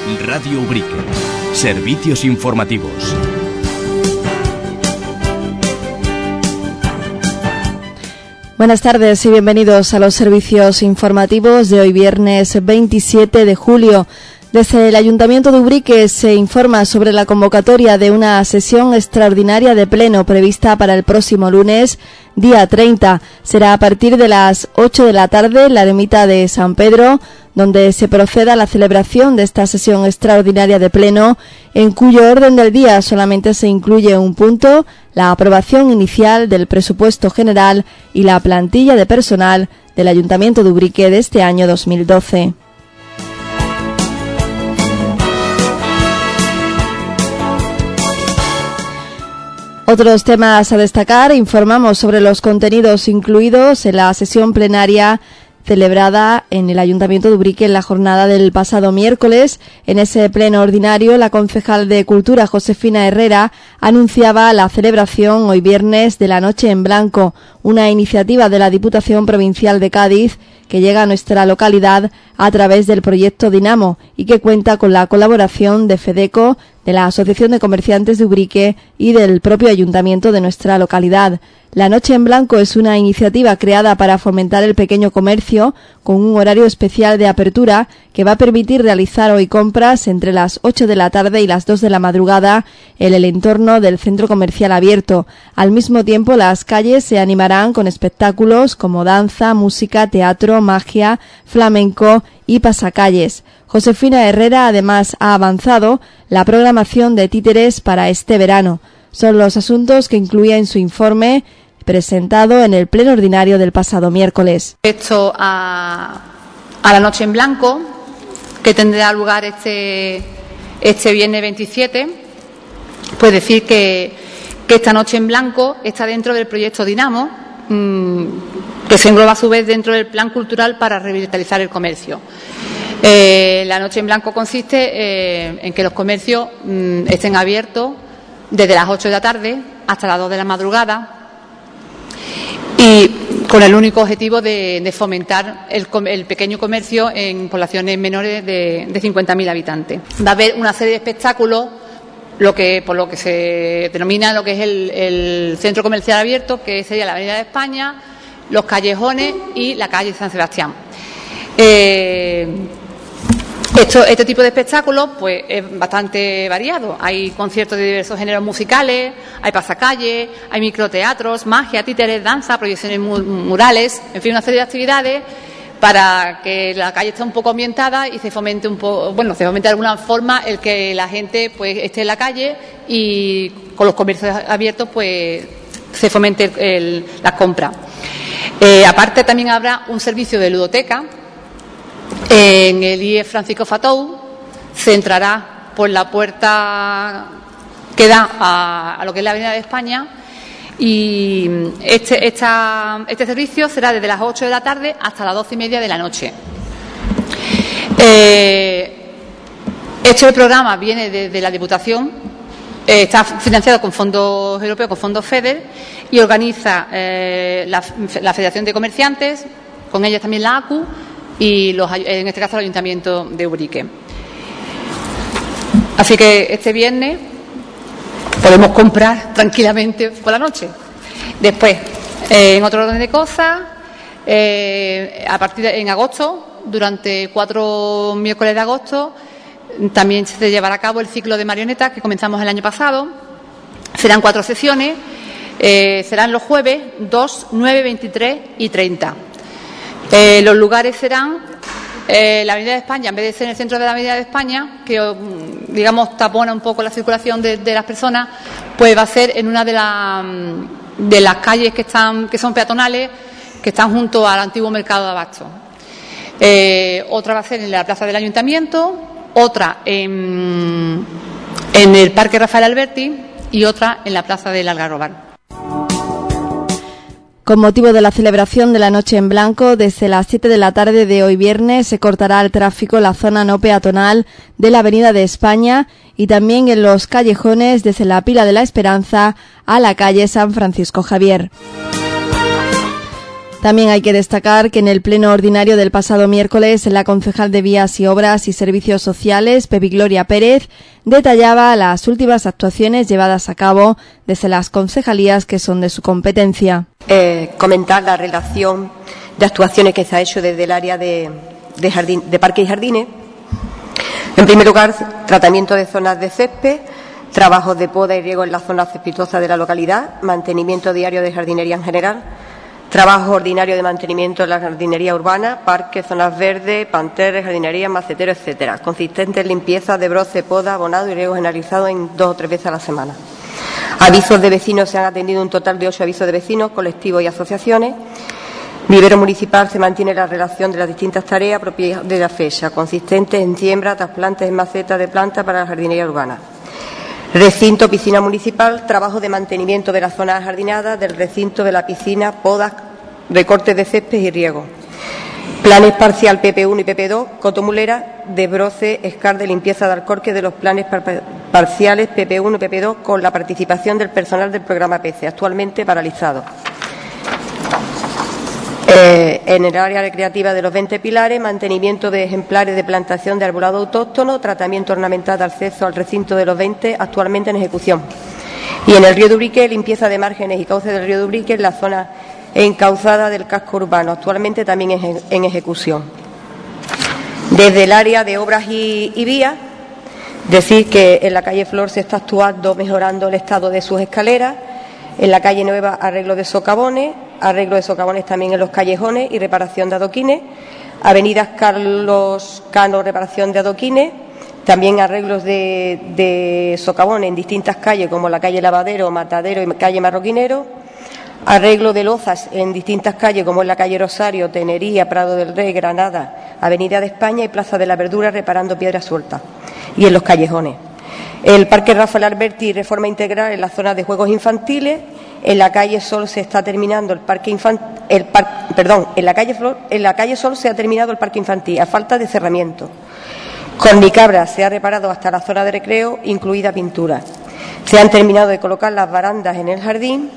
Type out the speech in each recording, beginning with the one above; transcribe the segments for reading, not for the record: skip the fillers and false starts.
Radio Ubrique. Servicios informativos. Buenas tardes y bienvenidos a los servicios informativos de hoy viernes 27 de julio. Desde el Ayuntamiento de Ubrique se informa sobre la convocatoria de una sesión extraordinaria de pleno prevista para el próximo lunes, día 30. Será a partir de las 8 de la tarde en la ermita de San Pedro, donde se proceda a la celebración de esta sesión extraordinaria de pleno, en cuyo orden del día solamente se incluye un punto: la aprobación inicial del presupuesto general y la plantilla de personal del Ayuntamiento de Ubrique de este año 2012. Otros temas a destacar: informamos sobre los contenidos incluidos en la sesión plenaria celebrada en el Ayuntamiento de Ubrique en la jornada del pasado miércoles. En ese pleno ordinario, la concejal de Cultura, Josefina Herrera, anunciaba la celebración hoy viernes de la Noche en Blanco, una iniciativa de la Diputación Provincial de Cádiz que llega a nuestra localidad a través del proyecto Dinamo y que cuenta con la colaboración de FEDECO, de la Asociación de Comerciantes de Ubrique y del propio ayuntamiento de nuestra localidad. La Noche en Blanco es una iniciativa creada para fomentar el pequeño comercio con un horario especial de apertura que va a permitir realizar hoy compras entre las 8 de la tarde y las 2 de la madrugada en el entorno del centro comercial abierto. Al mismo tiempo, las calles se animarán con espectáculos como danza, música, teatro, magia, flamenco y pasacalles. Josefina Herrera además ha avanzado la programación de títeres para este verano. Son los asuntos que incluía en su informe presentado en el pleno ordinario del pasado miércoles. Respecto a la Noche en Blanco, que tendrá lugar este viernes 27, pues decir que esta Noche en Blanco está dentro del proyecto Dinamo, que se engloba a su vez dentro del Plan Cultural para revitalizar el comercio. La Noche en Blanco consiste en que los comercios estén abiertos desde las 8 de la tarde hasta las 2 de la madrugada y con el único objetivo de fomentar el pequeño comercio en poblaciones menores de 50.000 habitantes. Va a haber una serie de espectáculos, por lo que se denomina lo que es el centro comercial abierto, que sería la Avenida de España, los callejones y la calle San Sebastián. Este tipo de espectáculos pues es bastante variado. Hay conciertos de diversos géneros musicales, hay pasacalles, hay microteatros, magia, títeres, danza, proyecciones murales, en fin, una serie de actividades para que la calle esté un poco ambientada y se fomente se fomente de alguna forma el que la gente pues esté en la calle y con los comercios abiertos pues se fomente las compras. Aparte también habrá un servicio de ludoteca. En el IE Francisco Fatou se entrará por la puerta que da a lo que es la Avenida de España y este servicio será desde las 8 de la tarde hasta las 12:30 de la noche. Este programa viene desde la Diputación, está financiado con fondos europeos, con fondos FEDER, y organiza la Federación de Comerciantes, con ellas también la ACU, y en este caso el Ayuntamiento de Ubrique. Así que este viernes podemos comprar tranquilamente por la noche. Después, en otro orden de cosas, en agosto, durante 4 miércoles de agosto, también se llevará a cabo el ciclo de marionetas que comenzamos el año pasado. Serán 4 sesiones, serán los jueves 2, 9, 23 y 30. Los lugares serán la Avenida de España, en vez de ser en el centro de la Avenida de España, que digamos tapona un poco la circulación de las personas, pues va a ser en una de las calles que son peatonales, que están junto al antiguo mercado de abasto. Otra va a ser en la plaza del Ayuntamiento, otra en el Parque Rafael Alberti y otra en la plaza del Algarrobal. Con motivo de la celebración de la Noche en Blanco, desde las 7 de la tarde de hoy viernes se cortará el tráfico en la zona no peatonal de la Avenida de España y también en los callejones desde la Pila de la Esperanza a la calle San Francisco Javier. También hay que destacar que en el pleno ordinario del pasado miércoles, la concejal de Vías y Obras y Servicios Sociales, Pepi Gloria Pérez, detallaba las últimas actuaciones llevadas a cabo desde las concejalías que son de su competencia. Comentar la relación de actuaciones que se ha hecho desde el área de parques y jardines. En primer lugar, tratamiento de zonas de césped, trabajos de poda y riego en las zonas cespitosas de la localidad, mantenimiento diario de jardinería en general, trabajo ordinario de mantenimiento de la jardinería urbana, parques, zonas verdes, parterres, jardinería, maceteros, etcétera. Consistente en limpieza de broce, poda, abonado y riego generalizado en 2 o 3 veces a la semana. Avisos de vecinos, se han atendido un total de 8 avisos de vecinos, colectivos y asociaciones. Vivero municipal, se mantiene la relación de las distintas tareas propias de la fecha, consistentes en siembra, trasplantes en macetas de planta para la jardinería urbana. Recinto, piscina municipal, trabajo de mantenimiento de las zonas ajardinadas, del recinto de la piscina, podas, recortes de césped y riego. Planes parcial PP1 y PP2, cotomulera, desbroce, escar de limpieza de alcorques de los planes parciales PP1 y PP2 con la participación del personal del programa PECE, actualmente paralizado. En el área recreativa de los 20 pilares, mantenimiento de ejemplares de plantación de arbolado autóctono, tratamiento ornamental de acceso al recinto de los 20, actualmente en ejecución. Y en el río de Ubrique, limpieza de márgenes y cauces del río de Ubrique en la zona encauzada del casco urbano, actualmente también en ejecución. Desde el área de obras y vías, decir que en la calle Flor se está actuando mejorando el estado de sus escaleras, en la calle Nueva arreglo de socavones también en los callejones y reparación de adoquines, avenidas Carlos Cano, reparación de adoquines, también arreglos de socavones en distintas calles como la calle Lavadero, Matadero y calle Marroquinero, arreglo de lozas en distintas calles como en la calle Rosario, Tenería, Prado del Rey, Granada, Avenida de España y Plaza de la Verdura, reparando piedras sueltas y en los callejones. El Parque Rafael Alberti, reforma integral en la zona de juegos infantiles. En la calle Sol se está terminando el parque infantil, en la calle Sol se ha terminado el parque infantil a falta de cerramiento. Cornicabra se ha reparado hasta la zona de recreo, incluida pintura. Se han terminado de colocar las barandas en el jardín.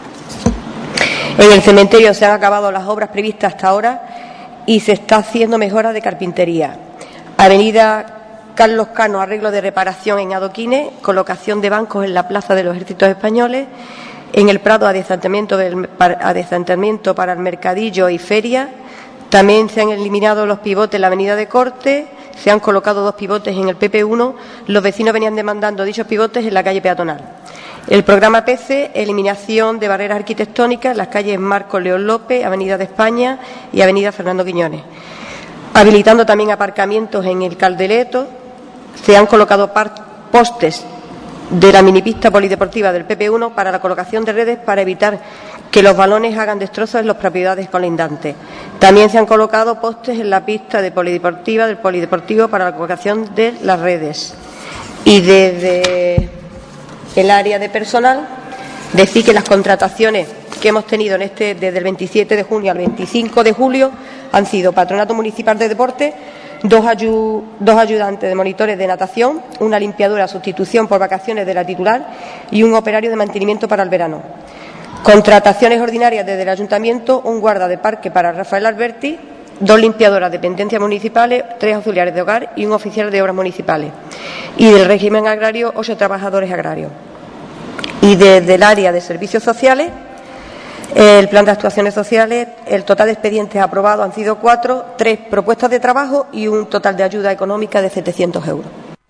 En el cementerio se han acabado las obras previstas hasta ahora y se está haciendo mejora de carpintería. Avenida Carlos Cano, arreglo de reparación en adoquines, colocación de bancos en la Plaza de los Ejércitos Españoles. En el Prado, adesantamiento para el mercadillo y feria. También se han eliminado los pivotes en la avenida de Corte, se han colocado 2 pivotes en el PP1. Los vecinos venían demandando dichos pivotes en la calle peatonal. El programa PECE, eliminación de barreras arquitectónicas en las calles Marco León López, Avenida de España y Avenida Fernando Quiñones. Habilitando también aparcamientos en el Caldeleto, se han colocado postes de la minipista polideportiva del PP1 para la colocación de redes para evitar que los balones hagan destrozos en las propiedades colindantes. También se han colocado postes en la pista de polideportiva del polideportivo para la colocación de las redes. Y desde el área de personal, decir que las contrataciones que hemos tenido desde el 27 de junio al 25 de julio han sido Patronato Municipal de Deporte, dos ayudantes de monitores de natación, una limpiadora a sustitución por vacaciones de la titular y un operario de mantenimiento para el verano. Contrataciones ordinarias desde el Ayuntamiento, un guarda de parque para Rafael Alberti, 2 limpiadoras de dependencias municipales, 3 auxiliares de hogar y un oficial de obras municipales. Y del régimen agrario, 8 trabajadores agrarios. Y desde el área de servicios sociales, el plan de actuaciones sociales, el total de expedientes aprobados han sido 4, 3 propuestas de trabajo y un total de ayuda económica de 700 euros.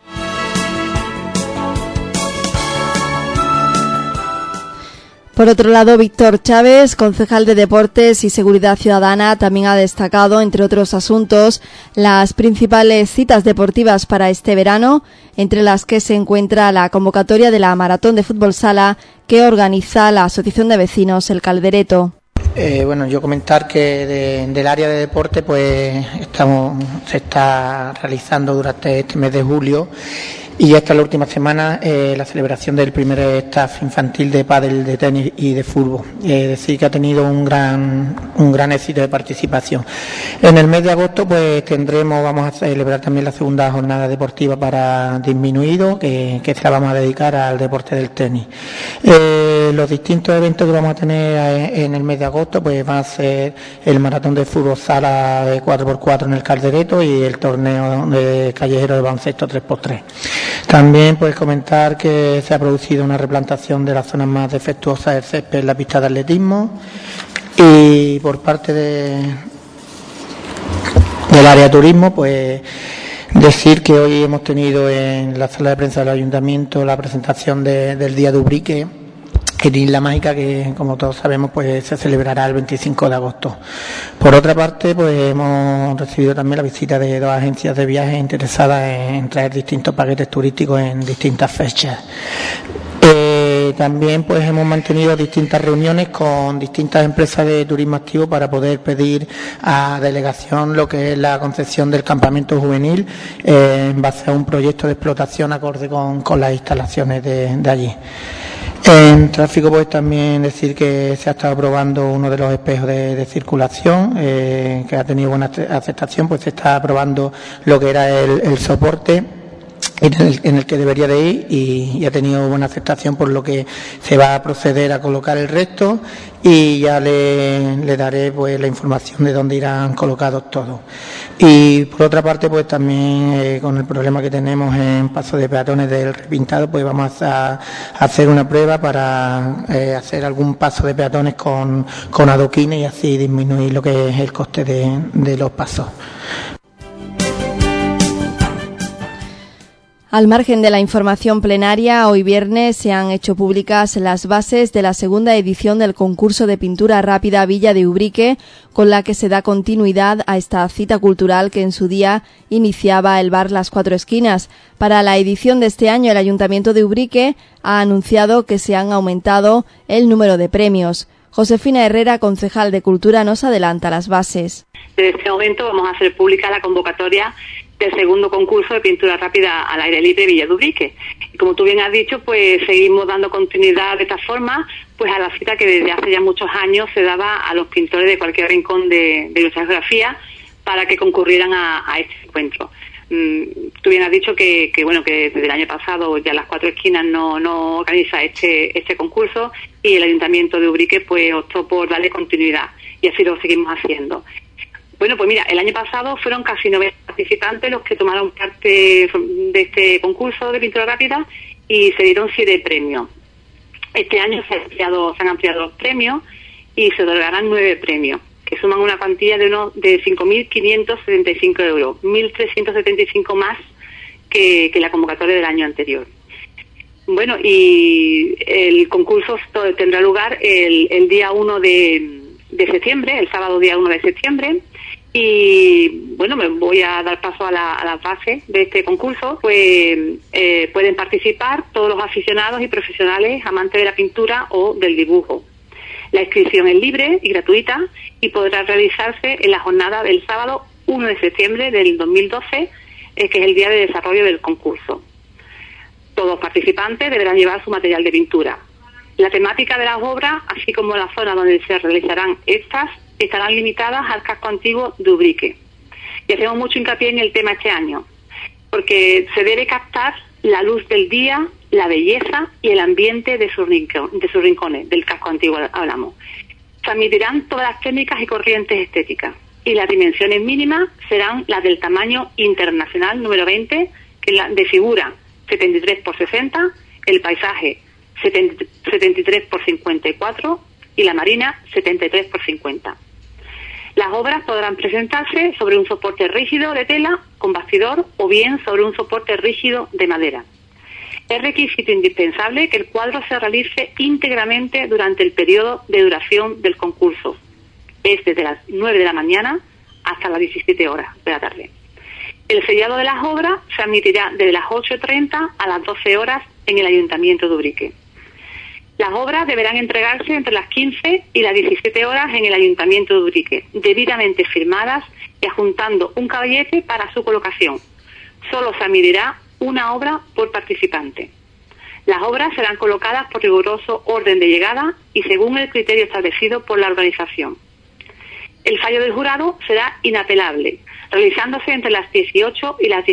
Por otro lado, Víctor Chávez, concejal de Deportes y Seguridad Ciudadana, también ha destacado, entre otros asuntos, las principales citas deportivas para este verano, entre las que se encuentra la convocatoria de la Maratón de Fútbol Sala que organiza la Asociación de Vecinos El Caldereto. Yo comentar que del área de deporte pues se está realizando durante este mes de julio Y esta es la última semana la celebración del primer staff infantil de pádel, de tenis y de fútbol. Es decir, que ha tenido un gran éxito de participación. En el mes de agosto pues vamos a celebrar también la segunda jornada deportiva para disminuidos, que se la vamos a dedicar al deporte del tenis. Los distintos eventos que vamos a tener en el mes de agosto pues van a ser el maratón de fútbol sala de 4x4 en el Caldereto y el torneo de callejero de baloncesto 3x3. También pues comentar que se ha producido una replantación de las zonas más defectuosas del césped en la pista de atletismo, y por parte del área de turismo pues decir que hoy hemos tenido en la sala de prensa del Ayuntamiento la presentación del Día de Ubrique en Isla Mágica, que como todos sabemos pues se celebrará el 25 de agosto. Por otra parte pues hemos recibido también la visita de 2 agencias de viajes interesadas en traer distintos paquetes turísticos en distintas fechas. También pues hemos mantenido distintas reuniones con distintas empresas de turismo activo para poder pedir a delegación lo que es la concesión del campamento juvenil en base a un proyecto de explotación acorde con las instalaciones de allí. En tráfico pues también decir que se ha estado probando uno de los espejos de circulación que ha tenido buena aceptación, pues se está probando lo que era el soporte en el que debería de ir y ha tenido buena aceptación, por lo que se va a proceder a colocar el resto y ya le daré pues la información de dónde irán colocados todos. Y por otra parte pues también con el problema que tenemos en paso de peatones del repintado, pues vamos a hacer una prueba para hacer algún paso de peatones con adoquines y así disminuir lo que es el coste de los pasos. Al margen de la información plenaria, hoy viernes se han hecho públicas las bases de la segunda edición del concurso de pintura rápida Villa de Ubrique, con la que se da continuidad a esta cita cultural que en su día iniciaba el bar Las Cuatro Esquinas. Para la edición de este año, el Ayuntamiento de Ubrique ha anunciado que se han aumentado el número de premios. Josefina Herrera, concejal de Cultura, nos adelanta las bases. En este momento vamos a hacer pública la convocatoria del segundo concurso de pintura rápida al aire libre Villa de Ubrique. Y como tú bien has dicho, pues seguimos dando continuidad de esta forma pues a la cita que desde hace ya muchos años se daba a los pintores de cualquier rincón de nuestra geografía para que concurrieran a este encuentro. Tú bien has dicho que desde el año pasado ya Las Cuatro Esquinas no organiza este concurso, y el Ayuntamiento de Ubrique pues optó por darle continuidad, y así lo seguimos haciendo. Bueno, pues mira, el año pasado fueron casi 90 participantes los que tomaron parte de este concurso de pintura rápida y se dieron 7 premios. Este año se han ampliado los premios y se otorgarán 9 premios, que suman una cuantía de 5.575 euros, 1.375 más que la convocatoria del año anterior. Bueno, y el concurso tendrá lugar el día 1 de septiembre, el sábado día 1 de septiembre. Y bueno, me voy a dar paso a la base de este concurso. Pues pueden participar todos los aficionados y profesionales amantes de la pintura o del dibujo. La inscripción es libre y gratuita y podrá realizarse en la jornada del sábado 1 de septiembre del 2012, que es el día de desarrollo del concurso. Todos los participantes deberán llevar su material de pintura. La temática de las obras, así como la zona donde se realizarán estas, estarán limitadas al casco antiguo de Ubrique. Y hacemos mucho hincapié en el tema este año, porque se debe captar la luz del día, la belleza y el ambiente de sus rincones, del casco antiguo hablamos. Se admitirán todas las técnicas y corrientes estéticas, y las dimensiones mínimas serán las del tamaño internacional número 20, que es la de figura 73 por 60, el paisaje 73 por 54 y la marina 73 por 50. Las obras podrán presentarse sobre un soporte rígido de tela con bastidor o bien sobre un soporte rígido de madera. Es requisito indispensable que el cuadro se realice íntegramente durante el periodo de duración del concurso. Es desde las 9 de la mañana hasta las 17 horas de la tarde. El sellado de las obras se admitirá desde las 8:30 a las 12 horas en el Ayuntamiento de Ubrique. Las obras deberán entregarse entre las 15 y las 17 horas en el Ayuntamiento de Ubrique, debidamente firmadas y adjuntando un caballete para su colocación. Solo se admitirá una obra por participante. Las obras serán colocadas por riguroso orden de llegada y según el criterio establecido por la organización. El fallo del jurado será inapelable, realizándose entre las 18 y las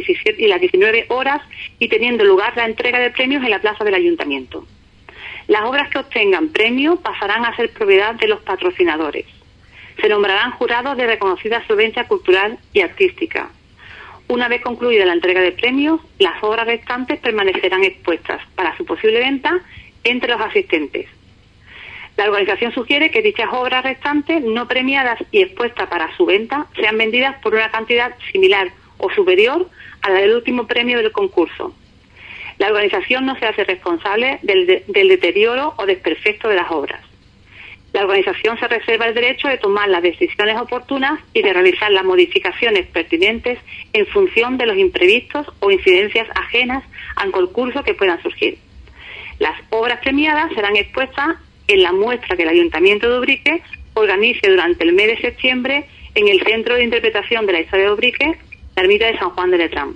19 horas y teniendo lugar la entrega de premios en la plaza del Ayuntamiento. Las obras que obtengan premio pasarán a ser propiedad de los patrocinadores. Se nombrarán jurados de reconocida solvencia cultural y artística. Una vez concluida la entrega de premios, las obras restantes permanecerán expuestas para su posible venta entre los asistentes. La organización sugiere que dichas obras restantes no premiadas y expuestas para su venta sean vendidas por una cantidad similar o superior a la del último premio del concurso. La organización no se hace responsable del deterioro o desperfecto de las obras. La organización se reserva el derecho de tomar las decisiones oportunas y de realizar las modificaciones pertinentes en función de los imprevistos o incidencias ajenas al concurso que puedan surgir. Las obras premiadas serán expuestas en la muestra que el Ayuntamiento de Ubrique organice durante el mes de septiembre en el Centro de Interpretación de la Historia de Ubrique, la Ermita de San Juan de Letrán.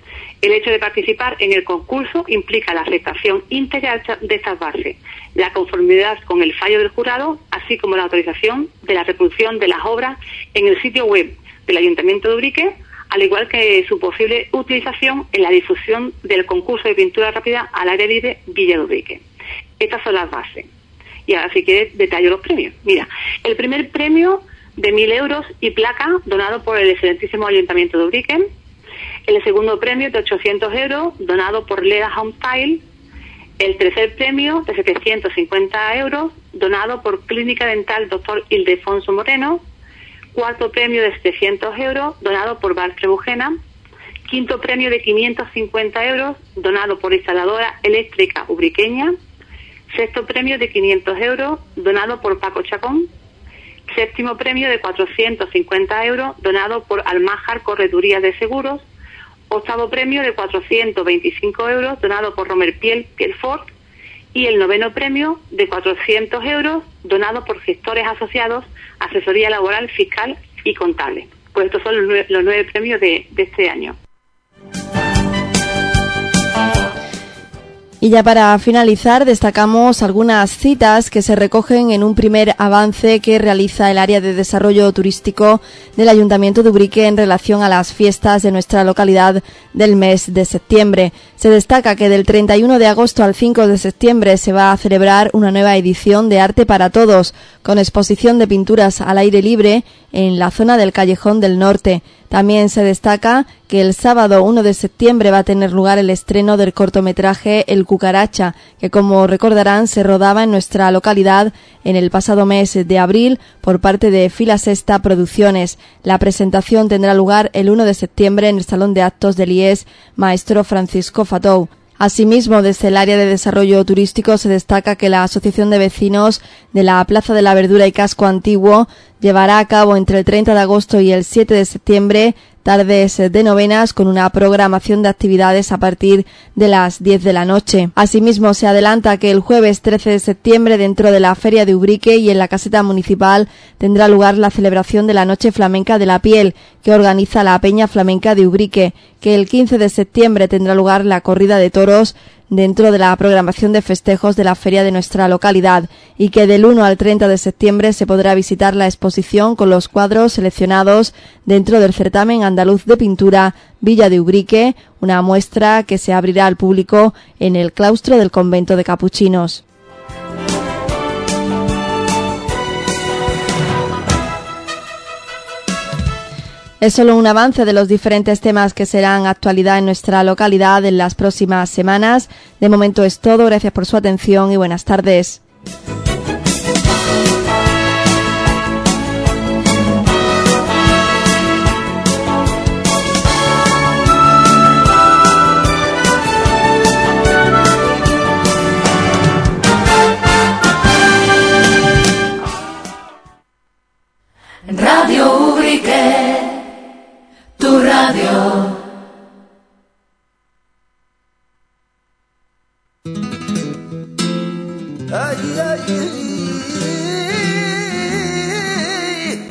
El hecho de participar en el concurso implica la aceptación íntegra de estas bases, la conformidad con el fallo del jurado, así como la autorización de la reproducción de las obras en el sitio web del Ayuntamiento de Ubrique, al igual que su posible utilización en la difusión del concurso de pintura rápida al aire libre Villa de Ubrique. Estas son las bases. Y ahora, si quieres, detallo los premios. Mira, el primer premio de 1.000 euros y placa donado por el excelentísimo Ayuntamiento de Ubrique. El segundo premio de 800 euros donado por Leda Home Tile. El tercer premio de 750 euros donado por Clínica Dental Dr. Ildefonso Moreno. Cuarto premio de 700 euros donado por Bar Trebujena. Quinto premio de 550 euros donado por Instaladora Eléctrica Ubriqueña. Sexto premio de 500 euros donado por Paco Chacón. Séptimo premio de 450 euros donado por Almájar Corredurías de Seguros. Octavo premio de 425 euros donado por Romer Pielfort. Y el noveno premio de 400 euros donado por Gestores Asociados, Asesoría Laboral, Fiscal y Contable. Pues estos son los 9 premios de este año. Y ya para finalizar, destacamos algunas citas que se recogen en un primer avance que realiza el área de desarrollo turístico del Ayuntamiento de Ubrique en relación a las fiestas de nuestra localidad del mes de septiembre. Se destaca que del 31 de agosto al 5 de septiembre se va a celebrar una nueva edición de Arte para Todos, con exposición de pinturas al aire libre en la zona del Callejón del Norte. También se destaca que el sábado 1 de septiembre va a tener lugar el estreno del cortometraje El Cucaracha, que como recordarán se rodaba en nuestra localidad en el pasado mes de abril por parte de Fila Sexta Producciones. La presentación tendrá lugar el 1 de septiembre en el Salón de Actos del IES Maestro Francisco Fatou. Asimismo, desde el área de desarrollo turístico se destaca que la Asociación de Vecinos de la Plaza de la Verdura y Casco Antiguo llevará a cabo entre el 30 de agosto y el 7 de septiembre tardes de novenas con una programación de actividades a partir de las 10 de la noche. Asimismo, se adelanta que el jueves 13 de septiembre dentro de la Feria de Ubrique y en la Caseta Municipal tendrá lugar la celebración de la Noche Flamenca de la Piel que organiza la Peña Flamenca de Ubrique, que el 15 de septiembre tendrá lugar la corrida de toros dentro de la programación de festejos de la feria de nuestra localidad y que del 1 al 30 de septiembre se podrá visitar la exposición con los cuadros seleccionados dentro del certamen andaluz de pintura Villa de Ubrique, una muestra que se abrirá al público en el claustro del convento de capuchinos. Es solo un avance de los diferentes temas que serán actualidad en nuestra localidad en las próximas semanas. De momento es todo. Gracias por su atención y buenas tardes. Radio Ubrique, tu radio. Ay, ay, ay.